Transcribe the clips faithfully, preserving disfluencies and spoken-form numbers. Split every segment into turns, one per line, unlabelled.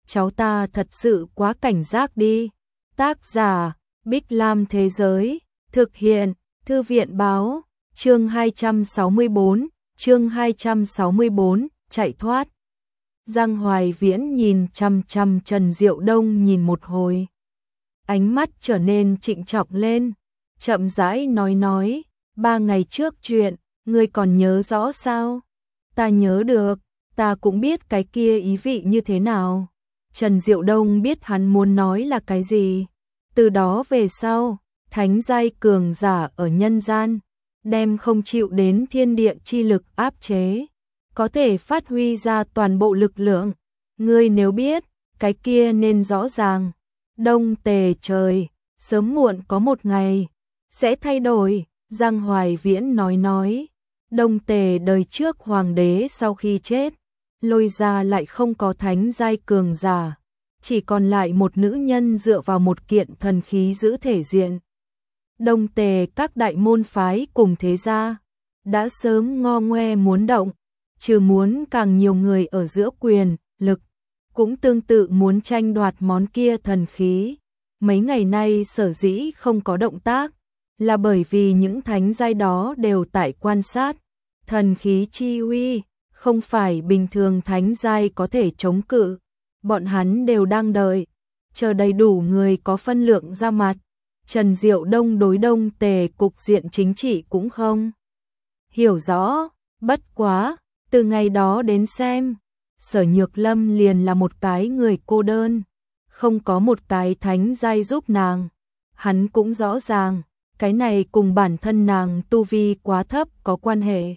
cháu ta thật sự quá cảnh giác đi. Tác giả, Bích Lam Thế Giới, thực hiện, Thư viện Báo, chương hai trăm sáu mươi tư, chương hai trăm sáu mươi tư, chạy thoát. Giang Hoài Viễn nhìn chằm chằm Trần Diệu Đông nhìn một hồi. Ánh mắt trở nên trịnh trọng lên, chậm rãi nói nói, ba ngày trước chuyện, ngươi còn nhớ rõ sao? Ta nhớ được, ta cũng biết cái kia ý vị như thế nào. Trần Diệu Đông biết hắn muốn nói là cái gì. Từ đó về sau, thánh giai cường giả ở nhân gian, đem không chịu đến thiên địa chi lực áp chế, có thể phát huy ra toàn bộ lực lượng. Ngươi nếu biết, cái kia nên rõ ràng. Đông Tề trời, sớm muộn có một ngày sẽ thay đổi. Giang Hoài Viễn nói nói, Đông Tề đời trước hoàng đế sau khi chết, lôi ra lại không có thánh giai cường giả, chỉ còn lại một nữ nhân dựa vào một kiện thần khí giữ thể diện. Đông Tề các đại môn phái cùng thế gia đã sớm ngo ngoe muốn động, trừ muốn càng nhiều người ở giữa quyền, lực, cũng tương tự muốn tranh đoạt món kia thần khí. Mấy ngày nay sở dĩ không có động tác, là bởi vì những thánh giai đó đều tại quan sát. Thần khí chi uy, không phải bình thường thánh giai có thể chống cự. Bọn hắn đều đang đợi, chờ đầy đủ người có phân lượng ra mặt. Trần Diệu Đông đối Đông Tề cục diện chính trị cũng không hiểu rõ, bất quá, từ ngày đó đến xem, Sở Nhược Lâm liền là một cái người cô đơn, không có một cái thánh giai giúp nàng. Hắn cũng rõ ràng, cái này cùng bản thân nàng tu vi quá thấp có quan hệ.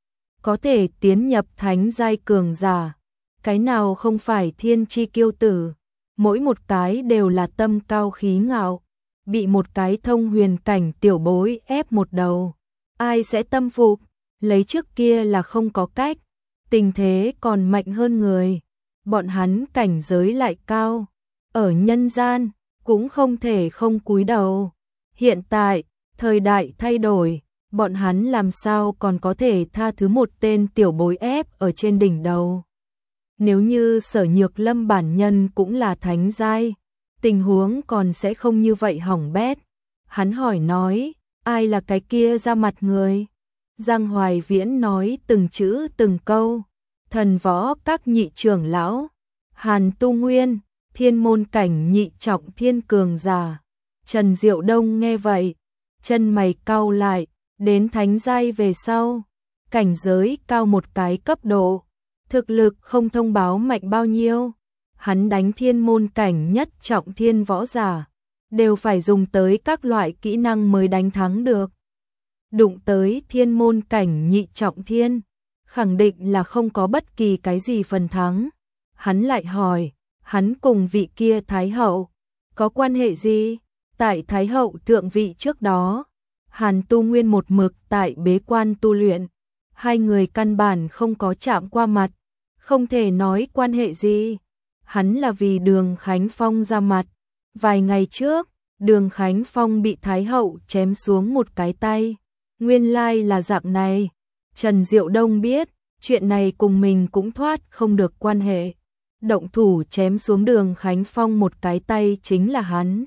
Có thể tiến nhập thánh giai cường giả, cái nào không phải thiên chi kiêu tử, mỗi một cái đều là tâm cao khí ngạo, bị một cái thông huyền cảnh tiểu bối ép một đầu, ai sẽ tâm phục. Lấy trước kia là không có cách, tình thế còn mạnh hơn người, bọn hắn cảnh giới lại cao, ở nhân gian cũng không thể không cúi đầu. Hiện tại, thời đại thay đổi, bọn hắn làm sao còn có thể tha thứ một tên tiểu bối ép ở trên đỉnh đầu. Nếu như Sở Nhược Lâm bản nhân cũng là thánh giai, tình huống còn sẽ không như vậy hỏng bét. Hắn hỏi nói, ai là cái kia ra mặt người? Giang Hoài Viễn nói từng chữ từng câu, thần võ các nhị trưởng lão, Hàn Tu Nguyên, thiên môn cảnh nhị trọng thiên cường giả. Trần Diệu Đông nghe vậy, chân mày cau lại, đến thánh giai về sau, cảnh giới cao một cái cấp độ, thực lực không thông báo mạnh bao nhiêu. Hắn đánh thiên môn cảnh nhất trọng thiên võ giả, đều phải dùng tới các loại kỹ năng mới đánh thắng được. Đụng tới thiên môn cảnh nhị trọng thiên, khẳng định là không có bất kỳ cái gì phần thắng. Hắn lại hỏi, hắn cùng vị kia Thái Hậu, có quan hệ gì? Tại Thái Hậu thượng vị trước đó, Hàn Tu Nguyên một mực tại bế quan tu luyện, hai người căn bản không có chạm qua mặt, không thể nói quan hệ gì. Hắn là vì Đường Khánh Phong ra mặt. Vài ngày trước, Đường Khánh Phong bị Thái Hậu chém xuống một cái tay. Nguyên lai là dạng này. Trần Diệu Đông biết, chuyện này cùng mình cũng thoát không được quan hệ. Động thủ chém xuống Đường Khánh Phong một cái tay chính là hắn.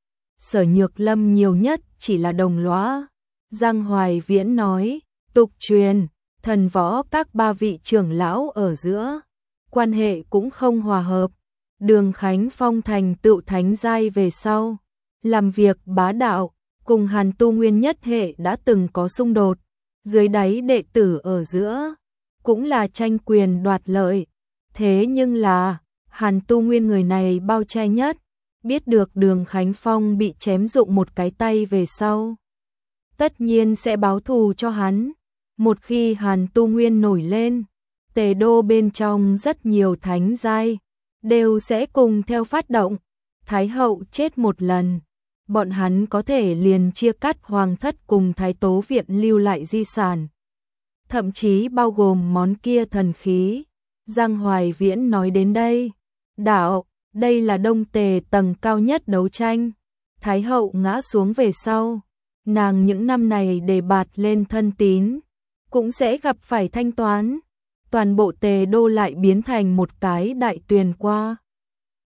Sở Nhược Lâm nhiều nhất chỉ là đồng lõa. Giang Hoài Viễn nói, tục truyền, thần võ các ba vị trưởng lão ở giữa, quan hệ cũng không hòa hợp. Đường Khánh Phong thành tựu thánh giai về sau, làm việc bá đạo, cùng Hàn Tu Nguyên nhất hệ đã từng có xung đột. Dưới đáy đệ tử ở giữa, cũng là tranh quyền đoạt lợi. Thế nhưng là, Hàn Tu Nguyên người này bao che nhất, biết được Đường Khánh Phong bị chém rụng một cái tay về sau, tất nhiên sẽ báo thù cho hắn. Một khi Hàn Tu Nguyên nổi lên, Tề đô bên trong rất nhiều thánh giai đều sẽ cùng theo phát động. Thái Hậu chết một lần, bọn hắn có thể liền chia cắt hoàng thất cùng Thái Tố viện lưu lại di sản, thậm chí bao gồm món kia thần khí. Giang Hoài Viễn nói đến đây, đạo, đây là Đông Tề tầng cao nhất đấu tranh. Thái Hậu ngã xuống về sau, nàng những năm này đề bạt lên thân tín, cũng sẽ gặp phải thanh toán. Toàn bộ Tề đô lại biến thành một cái đại tuyền qua.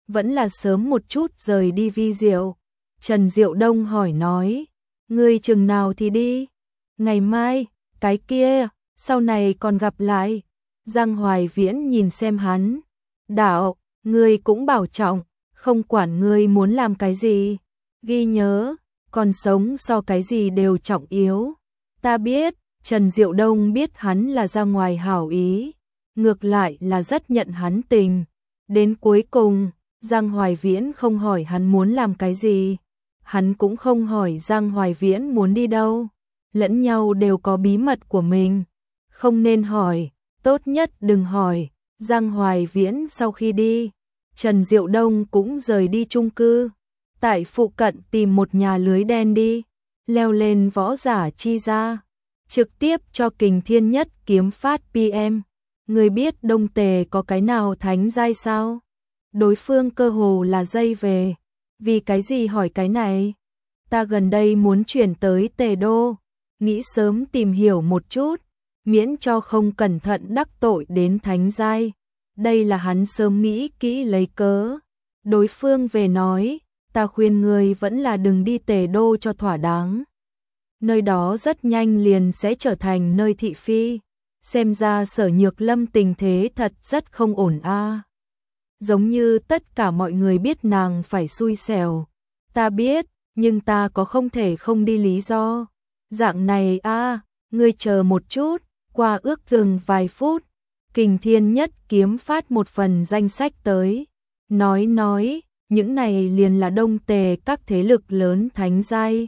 vẫn là sớm một chút rời đi vi diệu. Trần Diệu Đông hỏi nói, ngươi chừng nào thì đi? Ngày mai, cái kia, sau này còn gặp lại. Giang Hoài Viễn nhìn xem hắn, đạo, ngươi cũng bảo trọng, không quản ngươi muốn làm cái gì. Ghi nhớ, còn sống so cái gì đều trọng yếu. Ta biết, Trần Diệu Đông biết hắn là ra ngoài hảo ý, ngược lại là rất nhận hắn tình. Đến cuối cùng, Giang Hoài Viễn không hỏi hắn muốn làm cái gì, hắn cũng không hỏi Giang Hoài Viễn muốn đi đâu, lẫn nhau đều có bí mật của mình, không nên hỏi, tốt nhất đừng hỏi. Giang Hoài Viễn sau khi đi, Trần Diệu Đông cũng rời đi chung cư, tại phụ cận tìm một nhà lưới đen đi, leo lên Võ Giả Chi ra, trực tiếp cho Kình Thiên Nhất kiếm phát pê em. Người biết Đông Tề có cái nào thánh giai sao? Đối phương cơ hồ là dây về. Vì cái gì hỏi cái này? Ta gần đây muốn chuyển tới Tề Đô, nghĩ sớm tìm hiểu một chút, miễn cho không cẩn thận đắc tội đến thánh giai. Đây là hắn sớm nghĩ kỹ lấy cớ. Đối phương về nói, ta khuyên người vẫn là đừng đi Tề Đô cho thỏa đáng. Nơi đó rất nhanh liền sẽ trở thành nơi thị phi. Xem ra Sở Nhược Lâm tình thế thật rất không ổn a. À. Giống như tất cả mọi người biết nàng phải xui xẻo. Ta biết, nhưng ta có không thể không đi lý do. Dạng này a, à, ngươi chờ một chút, qua ước chừng vài phút, Kình Thiên Nhất kiếm phát một phần danh sách tới. Nói nói, những này liền là Đông Tề các thế lực lớn thánh giai.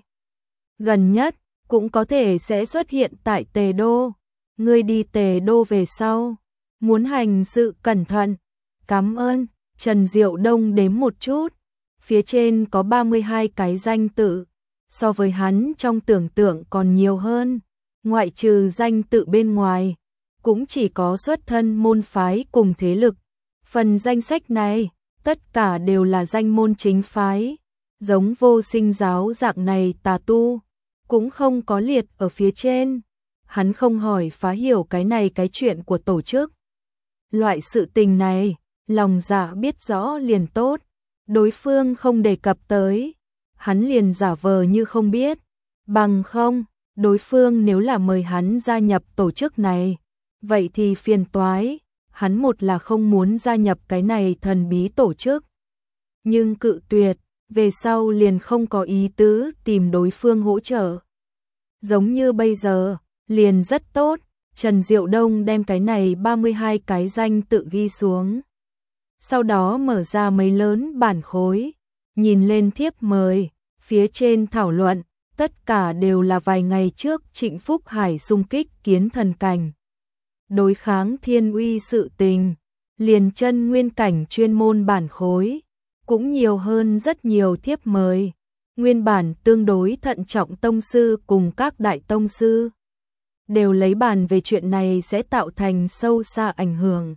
Gần nhất, cũng có thể sẽ xuất hiện tại Tề Đô. Ngươi đi Tề Đô về sau, muốn hành sự cẩn thận. Cảm ơn. Trần Diệu Đông đếm một chút, phía trên có ba mươi hai cái danh tự, so với hắn trong tưởng tượng còn nhiều hơn. Ngoại trừ danh tự bên ngoài, cũng chỉ có xuất thân môn phái cùng thế lực. Phần danh sách này, tất cả đều là danh môn chính phái, giống Vô Sinh giáo dạng này tà tu, cũng không có liệt ở phía trên. Hắn không hỏi phá hiểu cái này cái chuyện của tổ chức. Loại sự tình này, lòng dạ biết rõ liền tốt, đối phương không đề cập tới, hắn liền giả vờ như không biết, bằng không, đối phương nếu là mời hắn gia nhập tổ chức này, vậy thì phiền toái, hắn một là không muốn gia nhập cái này thần bí tổ chức, nhưng cự tuyệt, về sau liền không có ý tứ tìm đối phương hỗ trợ. Giống như bây giờ, liền rất tốt, Trần Diệu Đông đem cái này ba mươi hai cái danh tự ghi xuống. Sau đó mở ra mấy lớn bản khối, nhìn lên thiếp mời, phía trên thảo luận, tất cả đều là vài ngày trước Trịnh Phúc Hải xung kích kiến thần cảnh. Đối kháng thiên uy sự tình, liền chân nguyên cảnh chuyên môn bản khối, cũng nhiều hơn rất nhiều thiếp mời. Nguyên bản tương đối thận trọng tông sư cùng các đại tông sư, đều lấy bàn về chuyện này sẽ tạo thành sâu xa ảnh hưởng.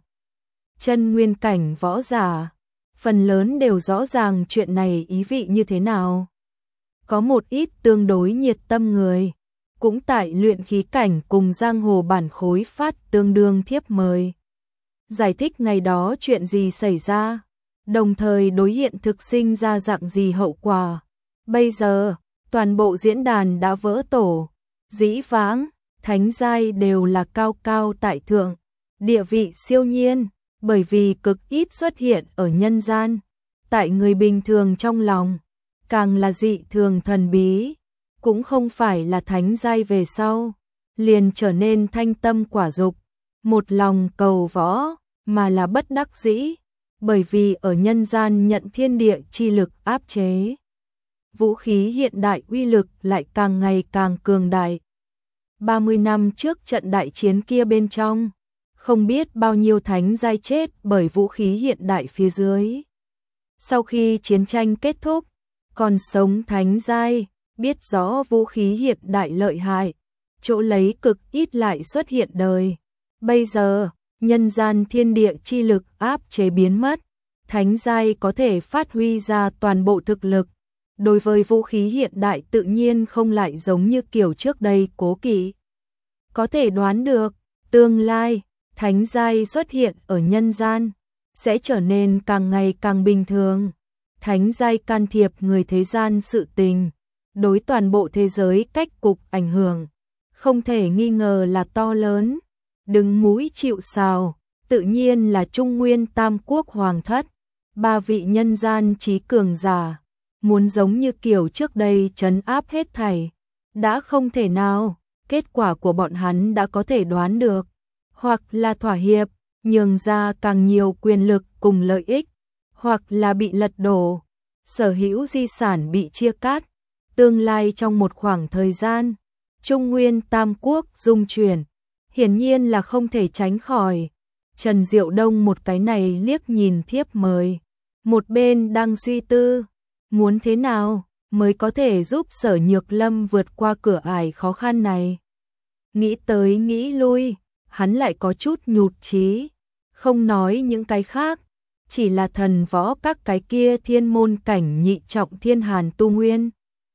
Chân nguyên cảnh võ giả, phần lớn đều rõ ràng chuyện này ý vị như thế nào. Có một ít tương đối nhiệt tâm người, cũng tại luyện khí cảnh cùng giang hồ bản khối phát tương đương thiếp mời. Giải thích ngày đó chuyện gì xảy ra, đồng thời đối hiện thực sinh ra dạng gì hậu quả. Bây giờ, toàn bộ diễn đàn đã vỡ tổ, dĩ vãng, thánh giai đều là cao cao tại thượng, địa vị siêu nhiên, bởi vì cực ít xuất hiện ở nhân gian, tại người bình thường trong lòng, càng là dị thường thần bí, cũng không phải là thánh giai về sau, liền trở nên thanh tâm quả dục, một lòng cầu võ, mà là bất đắc dĩ, bởi vì ở nhân gian nhận thiên địa chi lực áp chế. Vũ khí hiện đại uy lực lại càng ngày càng cường đại. ba mươi năm trước trận đại chiến kia bên trong, không biết bao nhiêu thánh giai chết bởi vũ khí hiện đại phía dưới. Sau khi chiến tranh kết thúc, còn sống thánh giai, biết rõ vũ khí hiện đại lợi hại, chỗ lấy cực ít lại xuất hiện đời. Bây giờ, nhân gian thiên địa chi lực áp chế biến mất, thánh giai có thể phát huy ra toàn bộ thực lực. Đối với vũ khí hiện đại tự nhiên không lại giống như kiểu trước đây cố kỵ. Có thể đoán được, tương lai, thánh giai xuất hiện ở nhân gian, sẽ trở nên càng ngày càng bình thường. Thánh giai can thiệp người thế gian sự tình, đối toàn bộ thế giới cách cục ảnh hưởng, không thể nghi ngờ là to lớn. Đứng mũi chịu sào, tự nhiên là Trung Nguyên Tam Quốc Hoàng thất, ba vị nhân gian trí cường giả, muốn giống như kiểu trước đây trấn áp hết thảy, đã không thể nào. Kết quả của bọn hắn đã có thể đoán được, hoặc là thỏa hiệp, nhường ra càng nhiều quyền lực cùng lợi ích, hoặc là bị lật đổ, sở hữu di sản bị chia cắt. Tương lai trong một khoảng thời gian, Trung Nguyên Tam Quốc dung chuyển, hiển nhiên là không thể tránh khỏi. Trần Diệu Đông một cái này liếc nhìn thiếp mời, một bên đang suy tư, muốn thế nào mới có thể giúp Sở Nhược Lâm vượt qua cửa ải khó khăn này. Nghĩ tới nghĩ lui, hắn lại có chút nhụt chí, không nói những cái khác, chỉ là thần võ các cái kia thiên môn cảnh nhị trọng thiên hàn tu nguyên.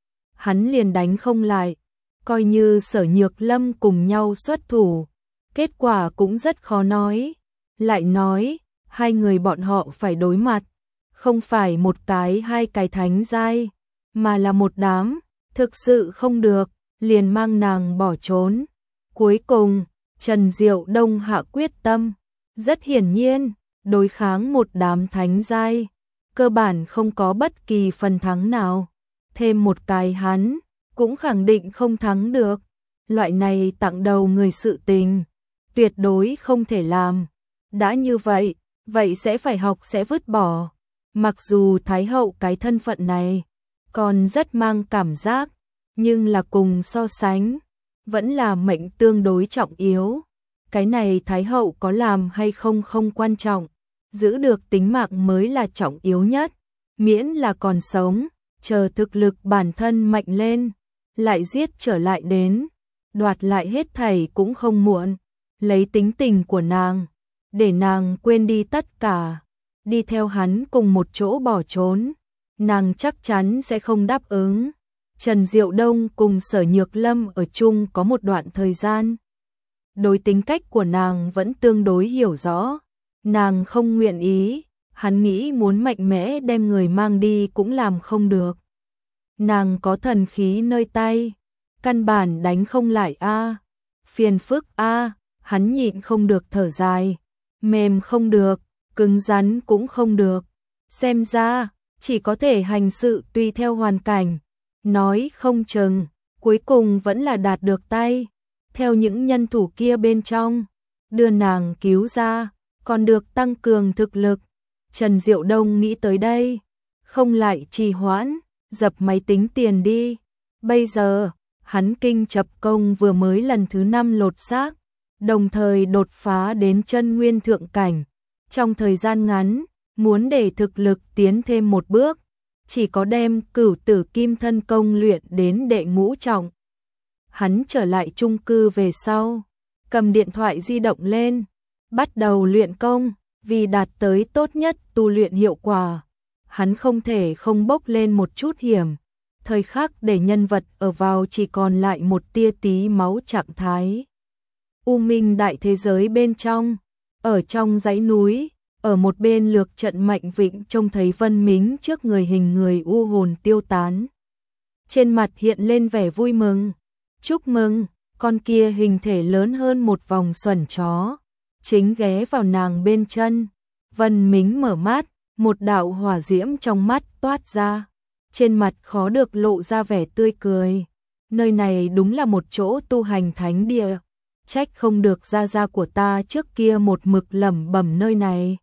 Hắn liền đánh không lại, coi như Sở Nhược Lâm cùng nhau xuất thủ, kết quả cũng rất khó nói. Lại nói, hai người bọn họ phải đối mặt, không phải một cái hai cái thánh giai, mà là một đám, thực sự không được, liền mang nàng bỏ trốn. Cuối cùng, Trần Diệu Đông hạ quyết tâm, rất hiển nhiên, đối kháng một đám thánh giai, cơ bản không có bất kỳ phần thắng nào. Thêm một cái hắn, cũng khẳng định không thắng được. Loại này tặng đầu người sự tình, tuyệt đối không thể làm. Đã như vậy, vậy sẽ phải học sẽ vứt bỏ. Mặc dù Thái hậu cái thân phận này còn rất mang cảm giác, nhưng là cùng so sánh, vẫn là mệnh tương đối trọng yếu. Cái này Thái hậu có làm hay không không quan trọng, giữ được tính mạng mới là trọng yếu nhất. Miễn là còn sống, chờ thực lực bản thân mạnh lên, lại giết trở lại đến, đoạt lại hết thảy cũng không muộn. Lấy tính tình của nàng, để nàng quên đi tất cả, đi theo hắn cùng một chỗ bỏ trốn, nàng chắc chắn sẽ không đáp ứng. Trần Diệu Đông cùng Sở Nhược Lâm ở chung có một đoạn thời gian. Đối tính cách của nàng vẫn tương đối hiểu rõ, nàng không nguyện ý, hắn nghĩ muốn mạnh mẽ đem người mang đi cũng làm không được. Nàng có thần khí nơi tay, căn bản đánh không lại a, phiền phức a, hắn nhịn không được thở dài, mềm không được, cứng rắn cũng không được, xem ra chỉ có thể hành sự tùy theo hoàn cảnh, nói không chừng cuối cùng vẫn là đạt được tay, theo những nhân thủ kia bên trong, đưa nàng cứu ra, còn được tăng cường thực lực. Trần Diệu Đông nghĩ tới đây, không lại trì hoãn, dập máy tính tiền đi. Bây giờ, hắn kinh chập công vừa mới lần thứ năm lột xác, đồng thời đột phá đến chân nguyên thượng cảnh. Trong thời gian ngắn, muốn để thực lực tiến thêm một bước, chỉ có đem Cửu Tử Kim Thân công luyện đến đệ ngũ trọng. Hắn trở lại chung cư về sau, cầm điện thoại di động lên, bắt đầu luyện công, vì đạt tới tốt nhất tu luyện hiệu quả. Hắn không thể không bốc lên một chút hiểm, thời khắc để nhân vật ở vào chỉ còn lại một tia tí máu trạng thái. U Minh đại thế giới bên trong, ở trong dãy núi, ở một bên lược trận Mạnh Vịnh trông thấy Vân Mính trước người hình người u hồn tiêu tán. Trên mặt hiện lên vẻ vui mừng. Chúc mừng, con kia hình thể lớn hơn một vòng xuẩn chó, chính ghé vào nàng bên chân. Vân Mính mở mắt, một đạo hỏa diễm trong mắt toát ra, trên mặt khó được lộ ra vẻ tươi cười. Nơi này đúng là một chỗ tu hành thánh địa, trách không được gia gia của ta trước kia một mực lẩm bẩm nơi này.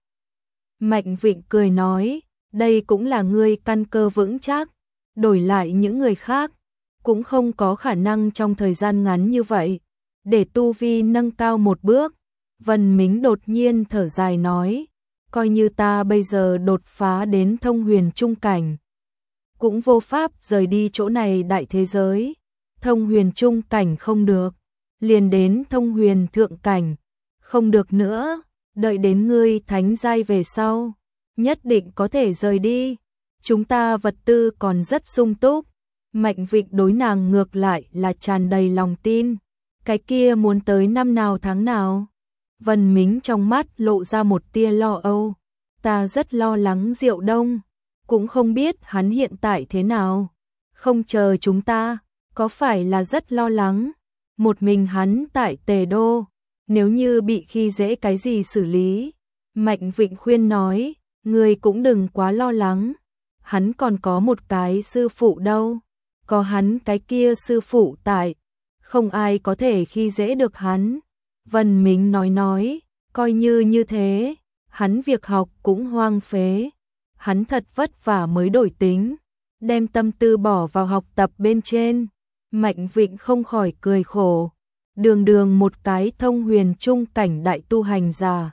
Mạnh Vịnh cười nói, đây cũng là ngươi căn cơ vững chắc, đổi lại những người khác, cũng không có khả năng trong thời gian ngắn như vậy, để tu vi nâng cao một bước. Vân Mính đột nhiên thở dài nói, coi như ta bây giờ đột phá đến thông huyền trung cảnh, cũng vô pháp rời đi chỗ này đại thế giới. Thông huyền trung cảnh không được, liền đến thông huyền thượng cảnh, không được nữa, đợi đến ngươi thánh giai về sau, nhất định có thể rời đi. Chúng ta vật tư còn rất sung túc. Mạnh Vịnh đối nàng ngược lại là tràn đầy lòng tin. Cái kia muốn tới năm nào tháng nào? Vân Mính trong mắt lộ ra một tia lo âu. ta rất lo lắng Diệu Đông, cũng không biết hắn hiện tại thế nào. Không chờ chúng ta, có phải là rất lo lắng? Một mình hắn tại Tề Đô, nếu như bị khi dễ cái gì xử lý? Mạnh Vịnh khuyên nói, ngươi cũng đừng quá lo lắng. Hắn còn có một cái sư phụ đâu. Có hắn cái kia sư phụ tại, không ai có thể khi dễ được hắn. Vân Mính nói nói, coi như như thế, hắn việc học cũng hoang phế. Hắn thật vất vả mới đổi tính, đem tâm tư bỏ vào học tập bên trên. Mạnh Vịnh không khỏi cười khổ, đường đường một cái thông huyền trung cảnh đại tu hành giả.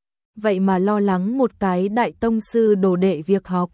Vậy mà lo lắng một cái đại tông sư đồ đệ việc học.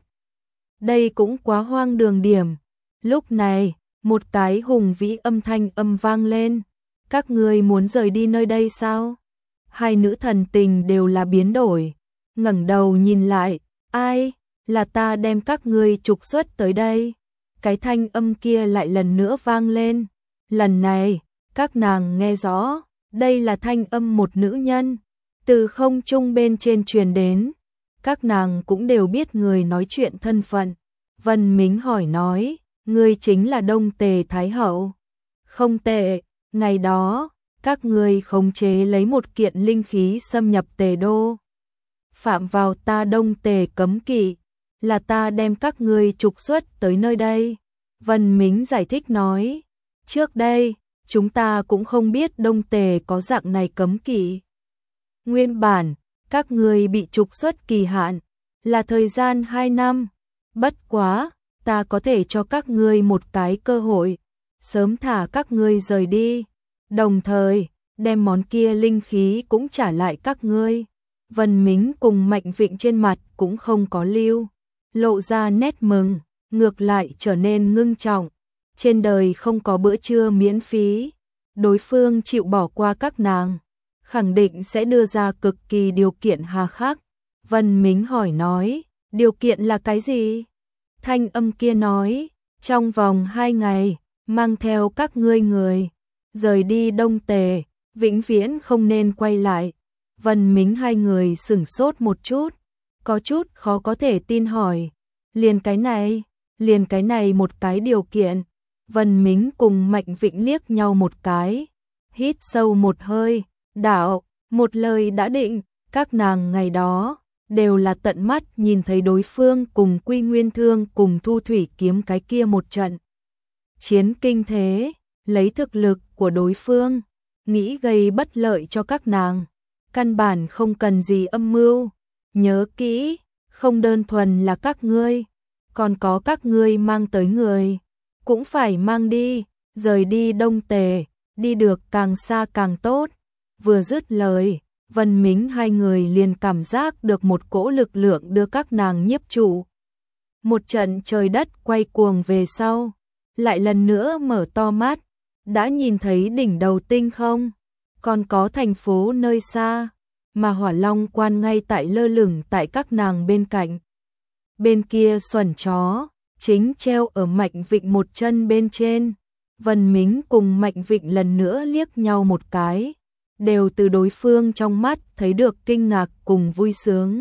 Đây cũng quá hoang đường điểm. Lúc này, một cái hùng vĩ âm thanh âm vang lên. Các ngươi muốn rời đi nơi đây sao? Hai nữ thần tình đều là biến đổi. Ngẩng đầu nhìn lại, ai? Là ta đem các ngươi trục xuất tới đây. Cái thanh âm kia lại lần nữa vang lên. Lần này, các nàng nghe rõ, đây là thanh âm một nữ nhân. Từ không trung bên trên truyền đến. Các nàng cũng đều biết người nói chuyện thân phận. Vân Mính hỏi nói, ngươi chính là Đông Tề Thái Hậu. Không tệ, ngày đó, các ngươi khống chế lấy một kiện linh khí xâm nhập Tề Đô. Phạm vào ta Đông Tề cấm kỵ, là ta đem các ngươi trục xuất tới nơi đây. Vân Mính giải thích nói, trước đây, chúng ta cũng không biết Đông Tề có dạng này cấm kỵ. Nguyên bản, các ngươi bị trục xuất kỳ hạn, là thời gian hai năm. Bất quá, ta có thể cho các ngươi một cái cơ hội, sớm thả các ngươi rời đi, đồng thời, đem món kia linh khí cũng trả lại các ngươi. Vân Mính cùng Mạnh Vịnh trên mặt cũng không có lưu, lộ ra nét mừng, ngược lại trở nên ngưng trọng. Trên đời không có bữa trưa miễn phí, đối phương chịu bỏ qua các nàng, khẳng định sẽ đưa ra cực kỳ điều kiện hà khắc. Vân Mính hỏi nói, điều kiện là cái gì? Thanh âm kia nói, trong vòng hai ngày, mang theo các ngươi người, rời đi Đông Tề, vĩnh viễn không nên quay lại. Vân Mính hai người sửng sốt một chút, có chút khó có thể tin hỏi, liền cái này, liền cái này một cái điều kiện. Vân Mính cùng Mạnh Vịnh liếc nhau một cái, hít sâu một hơi, đạo, một lời đã định, các nàng ngày đó đều là tận mắt nhìn thấy đối phương cùng Quy Nguyên Thương cùng Thu Thủy Kiếm cái kia một trận chiến kinh thế, lấy thực lực của đối phương, nghĩ gây bất lợi cho các nàng, căn bản không cần gì âm mưu. Nhớ kỹ, không đơn thuần là các ngươi, còn có các ngươi mang tới người, cũng phải mang đi, rời đi Đông Tề, đi được càng xa càng tốt. Vừa dứt lời, Vân Mính hai người liền cảm giác được một cỗ lực lượng đưa các nàng nhiếp trụ. Một trận trời đất quay cuồng về sau, lại lần nữa mở to mắt, đã nhìn thấy đỉnh đầu tinh không, còn có thành phố nơi xa, mà Hỏa Long Quan ngay tại lơ lửng tại các nàng bên cạnh. Bên kia xuẩn chó, chính treo ở Mạnh Vịnh một chân bên trên. Vân Mính cùng Mạnh Vịnh lần nữa liếc nhau một cái, đều từ đối phương trong mắt thấy được kinh ngạc cùng vui sướng.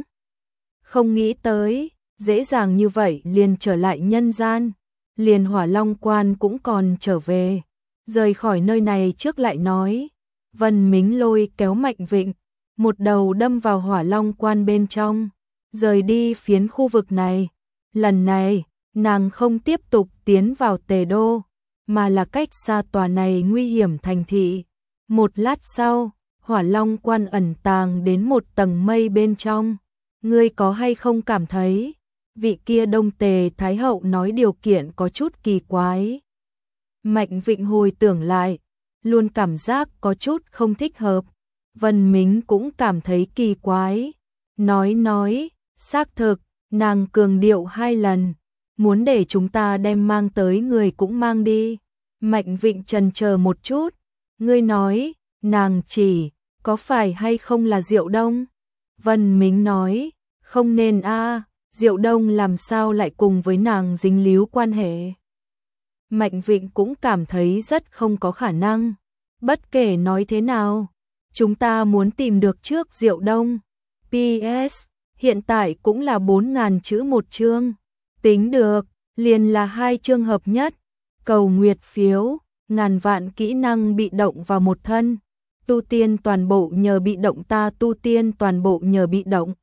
Không nghĩ tới, dễ dàng như vậy liền trở lại nhân gian, liền Hỏa Long Quan cũng còn trở về. Rời khỏi nơi này trước lại nói, Vân Mính lôi kéo Mạnh Vịnh, một đầu đâm vào Hỏa Long Quan bên trong, rời đi phiến khu vực này. Lần này, nàng không tiếp tục tiến vào Tề Đô, mà là cách xa tòa này nguy hiểm thành thị. Một lát sau, Hỏa Long Quan ẩn tàng đến một tầng mây bên trong. Ngươi có hay không cảm thấy, vị kia Đông Tề Thái Hậu nói điều kiện có chút kỳ quái? Mạnh Vịnh hồi tưởng lại, luôn cảm giác có chút không thích hợp. Vân Mính cũng cảm thấy kỳ quái. Nói nói, xác thực, nàng cường điệu hai lần, muốn để chúng ta đem mang tới người cũng mang đi. Mạnh Vịnh chần chờ một chút, ngươi nói, nàng chỉ, có phải hay không là Diệu Đông? Vân Mính nói, không nên a, Diệu Đông làm sao lại cùng với nàng dính líu quan hệ? Mạnh Vịnh cũng cảm thấy rất không có khả năng. Bất kể nói thế nào, chúng ta muốn tìm được trước Diệu Đông. pê ét hiện tại cũng là bốn ngàn chữ một chương. Tính được, liền là hai chương hợp nhất. Cầu nguyệt phiếu, ngàn vạn kỹ năng bị động vào một thân. Tu tiên toàn bộ nhờ bị động, ta tu tiên toàn bộ nhờ bị động.